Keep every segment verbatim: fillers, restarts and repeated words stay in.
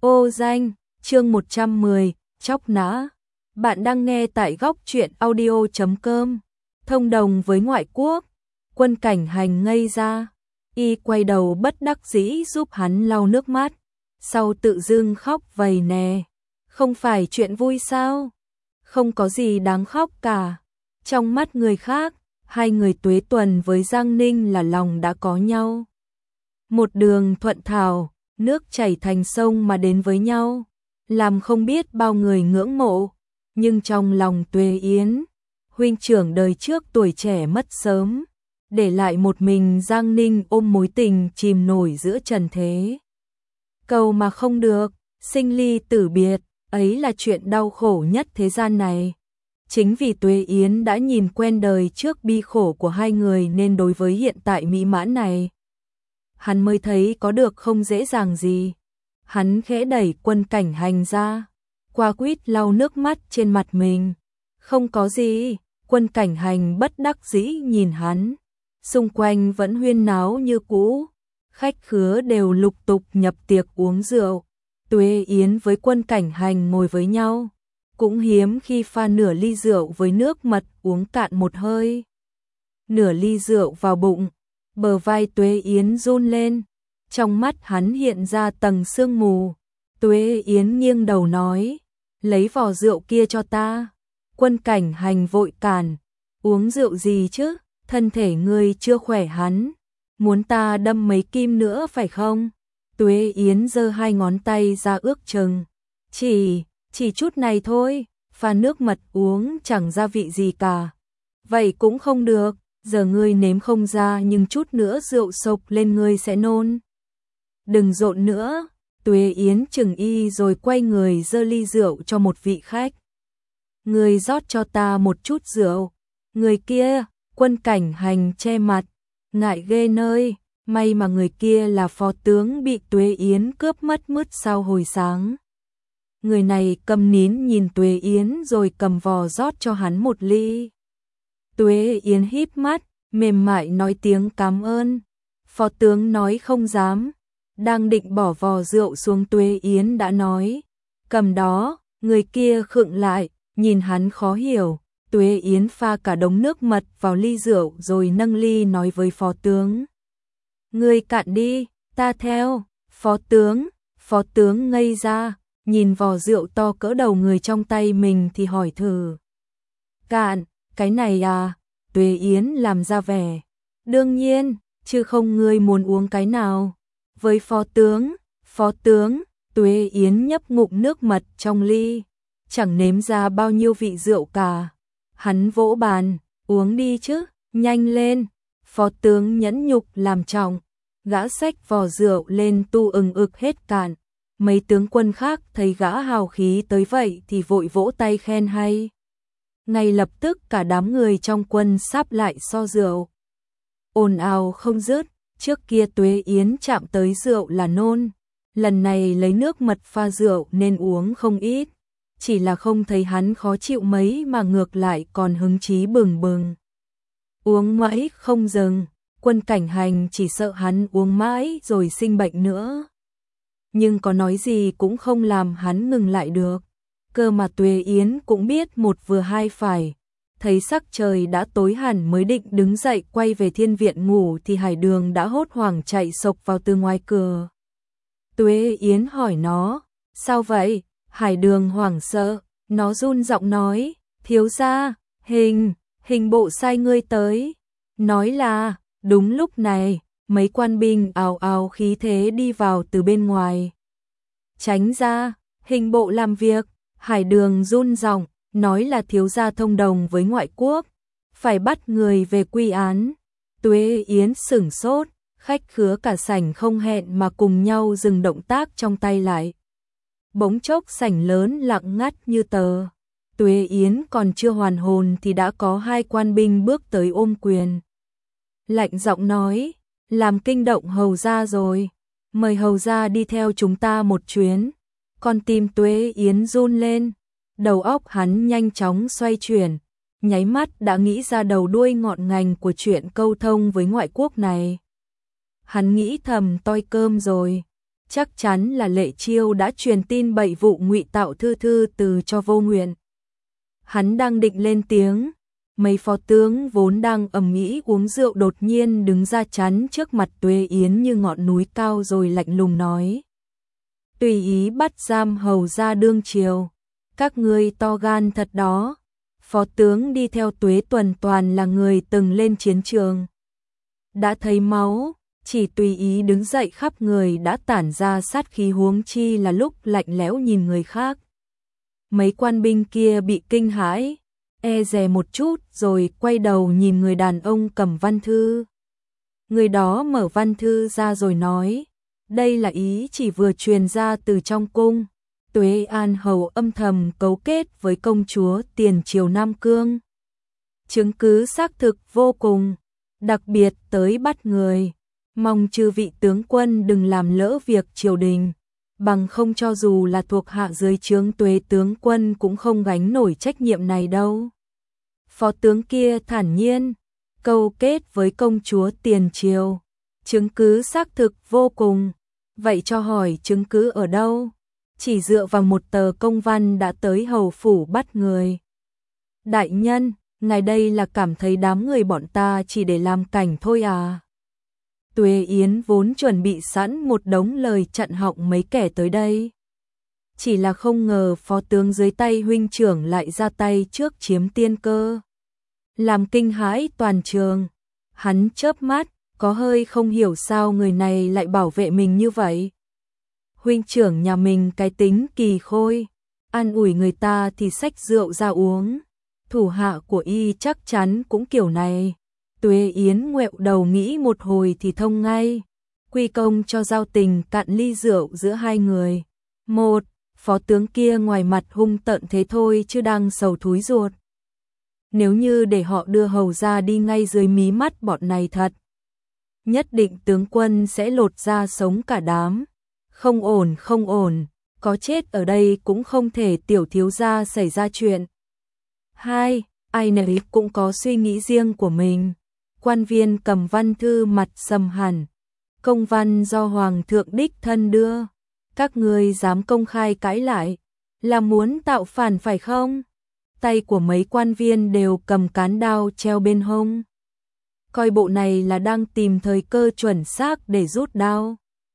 Ô danh, chương một trăm mười, chóc nã. Bạn đang nghe tại góc truyện audio chấm com. Thông đồng với ngoại quốc, Quân Cảnh Hành ngây ra, y quay đầu bất đắc dĩ giúp hắn lau nước mắt, sau tự dưng khóc vầy nè. Không phải chuyện vui sao? Không có gì đáng khóc cả. Trong mắt người khác, hai người Tuế Tuần với Giang Ninh là lòng đã có nhau. Một đường thuận thảo, nước chảy thành sông mà đến với nhau, làm không biết bao người ngưỡng mộ. Nhưng trong lòng Tuế Yến, huynh trưởng đời trước tuổi trẻ mất sớm, để lại một mình Giang Ninh ôm mối tình chìm nổi giữa trần thế. Cầu mà không được, sinh ly tử biệt, ấy là chuyện đau khổ nhất thế gian này. Chính vì Tuế Yến đã nhìn quen đời trước bi khổ của hai người nên đối với hiện tại mỹ mãn này, hắn mới thấy có được không dễ dàng gì. Hắn khẽ đẩy Quân Cảnh Hành ra, qua quýt lau nước mắt trên mặt mình. Không có gì. Quân Cảnh Hành bất đắc dĩ nhìn hắn. Xung quanh vẫn huyên náo như cũ, khách khứa đều lục tục nhập tiệc uống rượu. Tuế Yến với Quân Cảnh Hành ngồi với nhau, cũng hiếm khi pha nửa ly rượu với nước mật uống cạn một hơi. Nửa ly rượu vào bụng, bờ vai Tuế Yến run lên, trong mắt hắn hiện ra tầng sương mù. Tuế Yến nghiêng đầu nói, lấy vò rượu kia cho ta. Quân Cảnh Hành vội cản, uống rượu gì chứ, thân thể ngươi chưa khỏe. Hắn muốn ta đâm mấy kim nữa phải không? Tuế Yến giơ hai ngón tay ra ước chừng, chỉ, chỉ chút này thôi, pha nước mật uống chẳng gia vị gì cả. Vậy cũng không được, giờ ngươi nếm không ra nhưng chút nữa rượu sộc lên ngươi sẽ nôn. Đừng rộn nữa. Tuế Yến chừng y rồi quay người giơ ly rượu cho một vị khách. Ngươi rót cho ta một chút rượu. Người kia, Quân Cảnh Hành che mặt, ngại ghê nơi, may mà người kia là phó tướng bị Tuế Yến cướp mất mứt sau hồi sáng. Người này cầm nín nhìn Tuế Yến rồi cầm vò rót cho hắn một ly. Tuế Yến híp mắt, mềm mại nói tiếng cảm ơn. Phó tướng nói không dám. Đang định bỏ vò rượu xuống, Tuế Yến đã nói, cầm đó. Người kia khựng lại, nhìn hắn khó hiểu. Tuế Yến pha cả đống nước mật vào ly rượu rồi nâng ly nói với phó tướng, ngươi cạn đi, ta theo. Phó tướng, phó tướng ngây ra, nhìn vò rượu to cỡ đầu người trong tay mình thì hỏi thử. Cạn, cái này à? Tuế Yến làm ra vẻ, đương nhiên, chứ không ngươi muốn uống cái nào? Với phó tướng, phó tướng. Tuế Yến nhấp ngụm nước mật trong ly, chẳng nếm ra bao nhiêu vị rượu cả. Hắn vỗ bàn, uống đi chứ, nhanh lên. Phó tướng nhẫn nhục làm trọng, gã xách vò rượu lên tu ừng ực hết cạn. Mấy tướng quân khác thấy gã hào khí tới vậy thì vội vỗ tay khen hay. Ngay lập tức cả đám người trong quân sáp lại so rượu, ồn ào không dứt. Trước kia Tuế Yến chạm tới rượu là nôn, lần này lấy nước mật pha rượu nên uống không ít. Chỉ là không thấy hắn khó chịu mấy mà ngược lại còn hứng chí bừng bừng. Uống mãi không dừng, Quân Cảnh Hành chỉ sợ hắn uống mãi rồi sinh bệnh nữa. Nhưng có nói gì cũng không làm hắn ngừng lại được. Cơ mà Tuế Yến cũng biết một vừa hai phải. Thấy sắc trời đã tối hẳn mới định đứng dậy quay về thiên viện ngủ thì Hải Đường đã hốt hoảng chạy xộc vào từ ngoài cửa. Tuế Yến hỏi nó, sao vậy? Hải Đường hoảng sợ, nó run giọng nói, thiếu gia, hình, hình bộ sai ngươi tới. Nói là, đúng lúc này, mấy quan binh ào ào khí thế đi vào từ bên ngoài. Tránh ra, hình bộ làm việc. Hải Đường run giọng, nói là thiếu gia thông đồng với ngoại quốc, phải bắt người về quy án. Tuế Yến sửng sốt, khách khứa cả sảnh không hẹn mà cùng nhau dừng động tác trong tay lại. Bỗng chốc sảnh lớn lặng ngắt như tờ. Tuế Yến còn chưa hoàn hồn thì đã có hai quan binh bước tới ôm quyền. Lạnh giọng nói, làm kinh động hầu gia rồi, mời hầu gia đi theo chúng ta một chuyến. Con tim Tuế Yến run lên, đầu óc hắn nhanh chóng xoay chuyển, nháy mắt đã nghĩ ra đầu đuôi ngọn ngành của chuyện câu thông với ngoại quốc này. Hắn nghĩ thầm toi cơm rồi, Chắc chắn là Lệ Chiêu đã truyền tin bậy vụ ngụy tạo thư thư từ cho Vô Nguyện. Hắn đang định lên tiếng, mấy phó tướng vốn đang ầm ĩ uống rượu đột nhiên đứng ra chắn trước mặt Tuế Yến như ngọn núi cao rồi lạnh lùng nói: tùy ý bắt giam hầu ra đương triều, các ngươi to gan thật đó. Phó tướng đi theo Tuế Tuần toàn là người từng lên chiến trường, đã thấy máu, chỉ tùy ý đứng dậy khắp người đã tản ra sát khí, huống chi là lúc lạnh lẽo nhìn người khác. Mấy quan binh kia bị kinh hãi, e dè một chút rồi quay đầu nhìn người đàn ông cầm văn thư. Người đó mở văn thư ra rồi nói: đây là ý chỉ vừa truyền ra từ trong cung. Tuế An Hầu âm thầm cấu kết với công chúa tiền triều Nam Cương. Chứng cứ xác thực vô cùng, đặc biệt tới bắt người. Mong chư vị tướng quân đừng làm lỡ việc triều đình, bằng không cho dù là thuộc hạ dưới trướng Tuế tướng quân cũng không gánh nổi trách nhiệm này đâu. Phó tướng kia thản nhiên: câu kết với công chúa tiền triều, chứng cứ xác thực vô cùng. Vậy cho hỏi chứng cứ ở đâu? Chỉ dựa vào một tờ công văn đã tới hầu phủ bắt người. Đại nhân, ngài đây là cảm thấy đám người bọn ta chỉ để làm cảnh thôi à? Tuế Yến vốn chuẩn bị sẵn một đống lời chặn họng mấy kẻ tới đây. Chỉ là không ngờ phó tướng dưới tay huynh trưởng lại ra tay trước chiếm tiên cơ, làm kinh hãi toàn trường. Hắn chớp mắt, có hơi không hiểu sao người này lại bảo vệ mình như vậy. Huynh trưởng nhà mình cái tính kỳ khôi, an ủi người ta thì xách rượu ra uống. Thủ hạ của y chắc chắn cũng kiểu này. Tuế Yến ngoẹo đầu nghĩ một hồi thì thông ngay, quy công cho giao tình cạn ly rượu giữa hai người. Một, phó tướng kia ngoài mặt hung tợn thế thôi chứ đang sầu thúi ruột. Nếu như để họ đưa hầu ra đi ngay dưới mí mắt bọn này thật, nhất định tướng quân sẽ lột da sống cả đám. Không ổn, không ổn, có chết ở đây cũng không thể tiểu thiếu gia xảy ra chuyện. Hai, ai nấy cũng có suy nghĩ riêng của mình. Quan viên cầm văn thư mặt sầm hẳn. Công văn do Hoàng thượng đích thân đưa. Các ngươi dám công khai cãi lại, là muốn tạo phản phải không? Tay của mấy quan viên đều cầm cán đao treo bên hông. Coi bộ này là đang tìm thời cơ chuẩn xác để rút đao.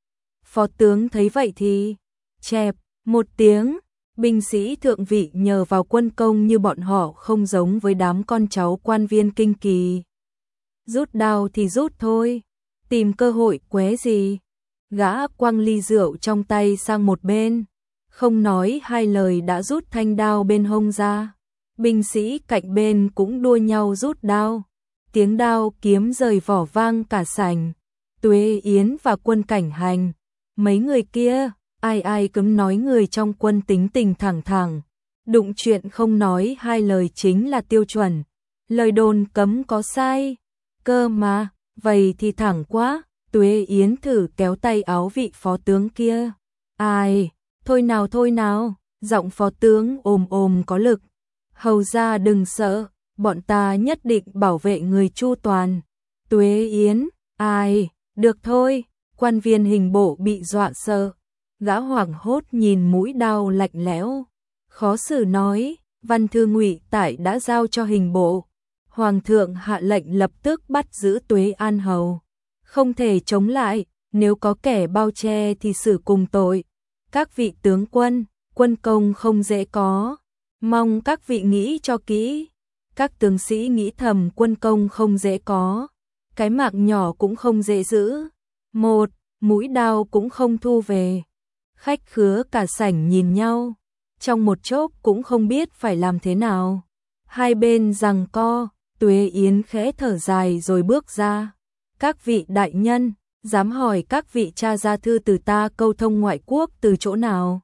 Phó tướng thấy vậy thì chẹp một tiếng. Binh sĩ thượng vị nhờ vào quân công như bọn họ không giống với đám con cháu quan viên kinh kỳ. Rút đao thì rút thôi, tìm cơ hội qué gì. Gã quăng ly rượu trong tay sang một bên, không nói hai lời đã rút thanh đao bên hông ra. Binh sĩ cạnh bên cũng đua nhau rút đao. Tiếng đao kiếm rời vỏ vang cả sảnh. Tuế Yến và Quân Cảnh Hành, mấy người kia, ai ai cấm nói người trong quân tính tình thẳng thẳng. Đụng chuyện không nói hai lời chính là tiêu chuẩn. Lời đồn cấm có sai. Cơ mà, vậy thì thẳng quá. Tuế Yến thử kéo tay áo vị phó tướng kia. Ai, thôi nào thôi nào, giọng phó tướng ồm ồm có lực. Hầu ra đừng sợ, bọn ta nhất định bảo vệ người chu toàn. Tuế Yến, ai, được thôi. Quan viên hình bộ bị dọa sợ. Gã hoảng hốt nhìn mũi đao lạnh lẽo, khó xử nói: văn thư ngụy tải đã giao cho hình bộ. Hoàng thượng hạ lệnh lập tức bắt giữ Tuế An Hầu. Không thể chống lại, nếu có kẻ bao che thì xử cùng tội. Các vị tướng quân, quân công không dễ có, mong các vị nghĩ cho kỹ. Các tướng sĩ nghĩ thầm quân công không dễ có, cái mạng nhỏ cũng không dễ giữ. Một, mũi đao cũng không thu về. Khách khứa cả sảnh nhìn nhau, trong một chốc cũng không biết phải làm thế nào. Hai bên giằng co, Tuế Yến khẽ thở dài rồi bước ra. Các vị đại nhân, dám hỏi các vị tra ra thư từ ta câu thông ngoại quốc từ chỗ nào?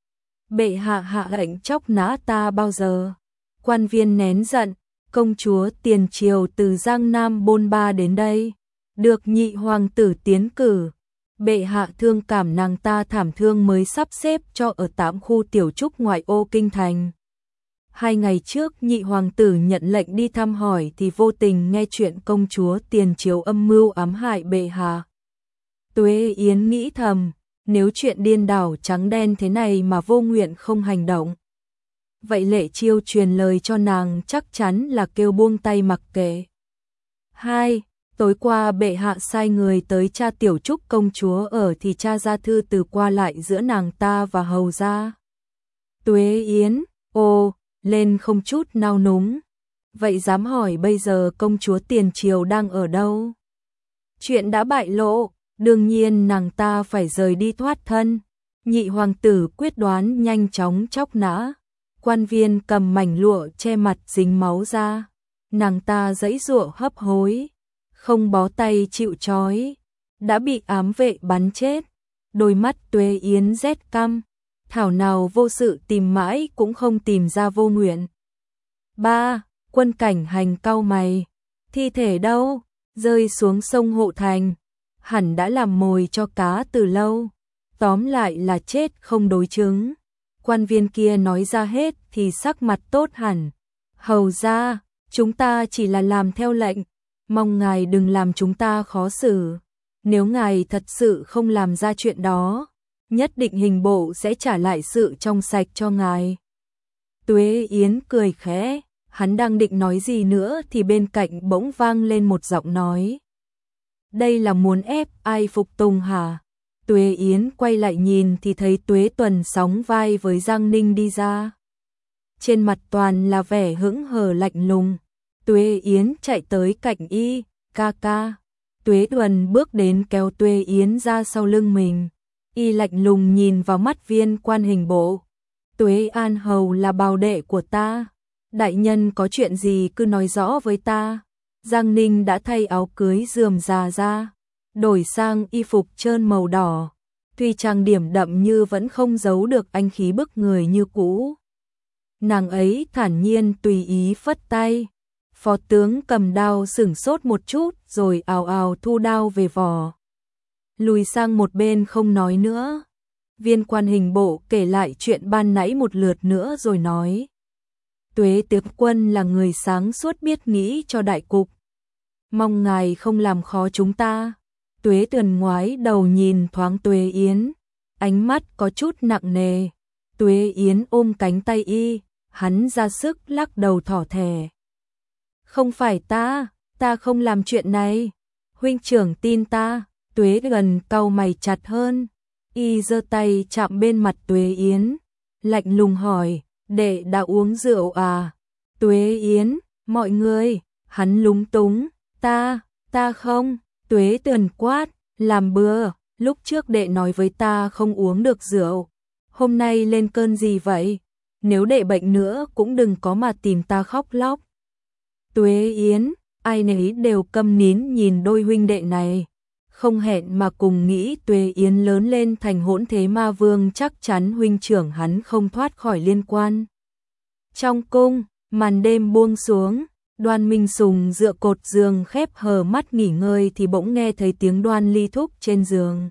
Bệ hạ hạ lệnh chóc nã ta bao giờ? Quan viên nén giận, công chúa tiền triều từ Giang Nam bôn ba đến đây, được nhị hoàng tử tiến cử. Bệ hạ thương cảm nàng ta thảm thương mới sắp xếp cho ở tám khu tiểu trúc ngoại ô kinh thành. Hai ngày trước nhị hoàng tử nhận lệnh đi thăm hỏi thì vô tình nghe chuyện công chúa tiền triều âm mưu ám hại bệ hạ. Tuế Yến nghĩ thầm, nếu chuyện điên đảo trắng đen thế này mà Vô Nguyện không hành động. Vậy Lệ Chiêu truyền lời cho nàng chắc chắn là kêu buông tay mặc kệ. Hai, tối qua bệ hạ sai người tới tra Tiểu Trúc công chúa ở thì tra ra thư từ qua lại giữa nàng ta và hầu gia. Tuế Yến, ô, lên không chút nao núng. Vậy dám hỏi bây giờ công chúa tiền triều đang ở đâu? Chuyện đã bại lộ, đương nhiên nàng ta phải rời đi thoát thân. Nhị hoàng tử quyết đoán nhanh chóng chóc nã. Quan viên cầm mảnh lụa che mặt dính máu ra. Nàng ta giãy giụa hấp hối, không bó tay chịu trói, đã bị ám vệ bắn chết. Đôi mắt Tuế Yến rét căm, thảo nào vô sự tìm mãi cũng không tìm ra Vô Nguyện. Ba, Quân Cảnh Hành cau mày, thi thể đâu? Rơi xuống sông Hộ Thành, hẳn đã làm mồi cho cá từ lâu, tóm lại là chết không đối chứng. Quan viên kia nói ra hết thì sắc mặt tốt hẳn. Hầu gia, chúng ta chỉ là làm theo lệnh, mong ngài đừng làm chúng ta khó xử. Nếu ngài thật sự không làm ra chuyện đó, nhất định hình bộ sẽ trả lại sự trong sạch cho ngài. Tuế Yến cười khẽ, hắn đang định nói gì nữa thì bên cạnh bỗng vang lên một giọng nói. Đây là muốn ép ai phục tùng hả? Tuế Yến quay lại nhìn thì thấy Tuế Tuần sóng vai với Giang Ninh đi ra. Trên mặt toàn là vẻ hững hờ lạnh lùng. Tuế Yến chạy tới cạnh y, ca ca. Tuế Tuần bước đến kéo Tuế Yến ra sau lưng mình. Y lạnh lùng nhìn vào mắt viên quan hình bộ. Tuế An Hầu là bào đệ của ta. Đại nhân có chuyện gì cứ nói rõ với ta. Giang Ninh đã thay áo cưới rườm rà ra, đổi sang y phục trơn màu đỏ. Tuy trang điểm đậm như vẫn không giấu được anh khí bức người như cũ. Nàng ấy thản nhiên tùy ý phất tay. Phó tướng cầm đao sửng sốt một chút rồi ào ào thu đao về vỏ. Lùi sang một bên không nói nữa. Viên quan hình bộ kể lại chuyện ban nãy một lượt nữa rồi nói. Tuế tướng quân là người sáng suốt biết nghĩ cho đại cục. Mong ngài không làm khó chúng ta. Tuế Tuyền ngoái đầu nhìn thoáng Tuế Yến, ánh mắt có chút nặng nề. Tuế Yến ôm cánh tay y, hắn ra sức lắc đầu thỏ thẻ. Không phải ta, ta không làm chuyện này. Huynh trưởng tin ta. Tuế gần cau mày chặt hơn. Y giơ tay chạm bên mặt Tuế Yến, lạnh lùng hỏi, đệ đã uống rượu à? Tuế Yến, mọi người, hắn lúng túng, ta, ta không. Tuế Tuyền quát, làm bừa, lúc trước đệ nói với ta không uống được rượu. Hôm nay lên cơn gì vậy? Nếu đệ bệnh nữa cũng đừng có mà tìm ta khóc lóc. Tuế Yến, ai nấy đều câm nín nhìn đôi huynh đệ này. Không hẹn mà cùng nghĩ Tuế Yến lớn lên thành hỗn thế ma vương chắc chắn huynh trưởng hắn không thoát khỏi liên quan. Trong cung, màn đêm buông xuống, Đoan Minh Sùng dựa cột giường khép hờ mắt nghỉ ngơi thì bỗng nghe thấy tiếng Đoan Ly thúc trên giường.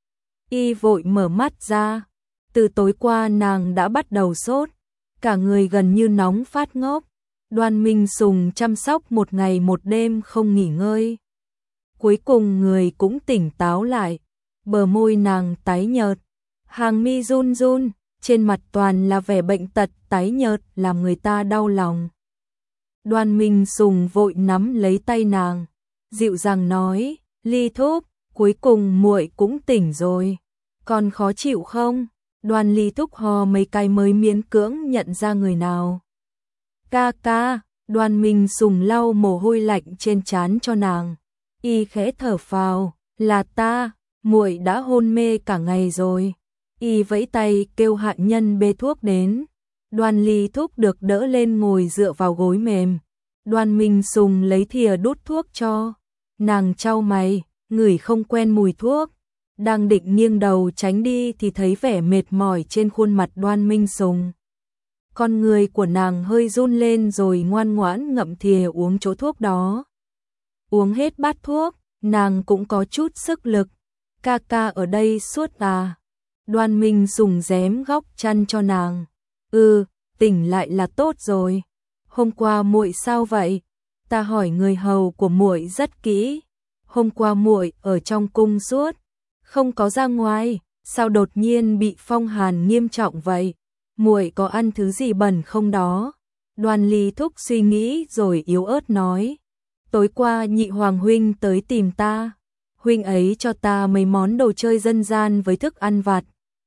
Y vội mở mắt ra, từ tối qua nàng đã bắt đầu sốt, cả người gần như nóng phát ngốc. Đoan Minh Sùng chăm sóc một ngày một đêm không nghỉ ngơi. Cuối cùng người cũng tỉnh táo lại, bờ môi nàng tái nhợt, hàng mi run run, trên mặt toàn là vẻ bệnh tật tái nhợt làm người ta đau lòng. Đoan Minh Sùng vội nắm lấy tay nàng, dịu dàng nói, Ly thúc, cuối cùng muội cũng tỉnh rồi, còn khó chịu không? Đoan Ly thúc hò mấy cái mới miễn cưỡng nhận ra người nào. Ca ca, Đoan Minh Sùng lau mồ hôi lạnh trên trán cho nàng. Y khẽ thở phào, là ta, muội đã hôn mê cả ngày rồi. Y vẫy tay kêu hạ nhân bê thuốc đến. Đoan Ly thúc được đỡ lên ngồi dựa vào gối mềm. Đoan Minh Sùng lấy thìa đút thuốc cho. Nàng chau mày, ngửi không quen mùi thuốc. Đang định nghiêng đầu tránh đi thì thấy vẻ mệt mỏi trên khuôn mặt Đoan Minh Sùng. Con người của nàng hơi run lên rồi ngoan ngoãn ngậm thìa uống chỗ thuốc đó. Uống hết bát thuốc, nàng cũng có chút sức lực. Ca ca ở đây suốt à? Đoan Minh Sùng rém góc chăn cho nàng. Ừ, tỉnh lại là tốt rồi. Hôm qua muội sao vậy? Ta hỏi người hầu của muội rất kỹ. Hôm qua muội ở trong cung suốt, không có ra ngoài. sao đột nhiên bị phong hàn nghiêm trọng vậy? Muội có ăn thứ gì bẩn không đó? Đoan Ly Thúc suy nghĩ rồi yếu ớt nói. Tối qua nhị hoàng huynh tới tìm ta. Huynh ấy cho ta mấy món đồ chơi dân gian với thức ăn vặt.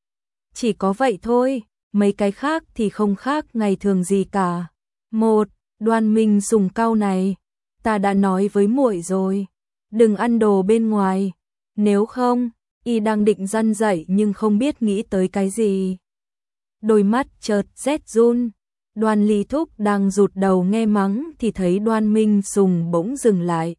Chỉ có vậy thôi, mấy cái khác thì không khác ngày thường gì cả. Một, Đoan Minh Sùng cau này. Ta đã nói với muội rồi, đừng ăn đồ bên ngoài. Nếu không, y đang định răn dạy nhưng không biết nghĩ tới cái gì. Đôi mắt chợt rét run. Đoan Ly Thúc đang rụt đầu nghe mắng thì thấy Đoan Minh Sùng bỗng dừng lại.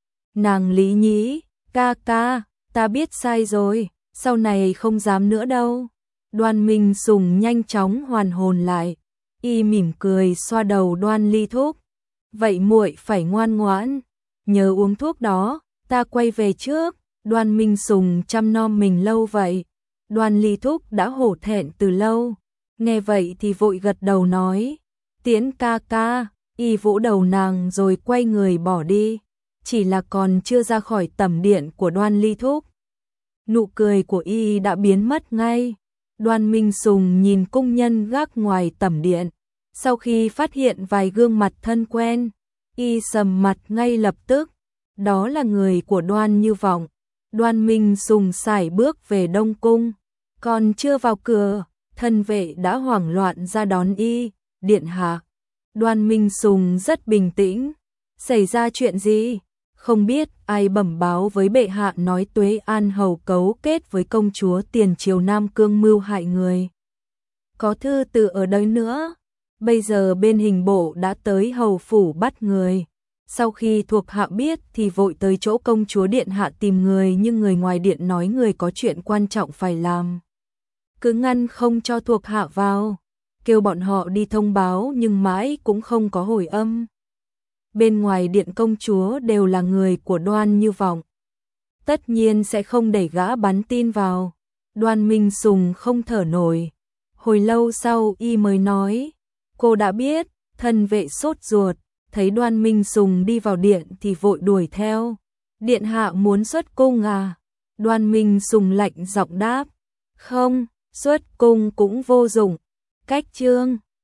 Nàng Lý Nhĩ, ca ca, ta biết sai rồi, sau này không dám nữa đâu. Đoan Minh Sùng nhanh chóng hoàn hồn lại, y mỉm cười xoa đầu Đoan Ly Thúc. Vậy muội phải ngoan ngoãn, nhớ uống thuốc đó, ta quay về trước. Đoan Minh Sùng chăm nom mình lâu vậy, Đoan Ly Thúc đã hổ thẹn từ lâu. Nghe vậy thì vội gật đầu nói, tiễn ca ca, y vỗ đầu nàng rồi quay người bỏ đi. Chỉ là còn chưa ra khỏi tẩm điện của Đoan Ly Thúc, nụ cười của y đã biến mất ngay. Đoan Minh Sùng nhìn cung nhân gác ngoài tẩm điện, sau khi phát hiện vài gương mặt thân quen, y sầm mặt ngay lập tức. Đó là người của Đoan Như Vọng. Đoan Minh Sùng sải bước về Đông Cung, còn chưa vào cửa, thân vệ đã hoảng loạn ra đón y. Điện hạ. Đoan Minh Sùng rất bình tĩnh. Xảy ra chuyện gì? Không biết, ai bẩm báo với bệ hạ nói Tuế An hầu cấu kết với công chúa tiền triều Nam Cương mưu hại người. Có thư từ ở đây nữa. Bây giờ bên hình bộ đã tới hầu phủ bắt người. Sau khi thuộc hạ biết thì vội tới chỗ công chúa điện hạ tìm người, nhưng người ngoài điện nói người có chuyện quan trọng phải làm. Cứ ngăn không cho thuộc hạ vào, kêu bọn họ đi thông báo nhưng mãi cũng không có hồi âm. Bên ngoài điện công chúa đều là người của Đoan Như Vọng, tất nhiên sẽ không đẩy gã bắn tin vào. Đoan Minh Sùng không thở nổi. Hồi lâu sau y mới nói, cô đã biết. Thân vệ sốt ruột, thấy Đoan Minh Sùng đi vào điện thì vội đuổi theo. Điện hạ muốn xuất cung à? Đoan Minh Sùng lạnh giọng đáp, không, xuất cung cũng vô dụng. Cách chương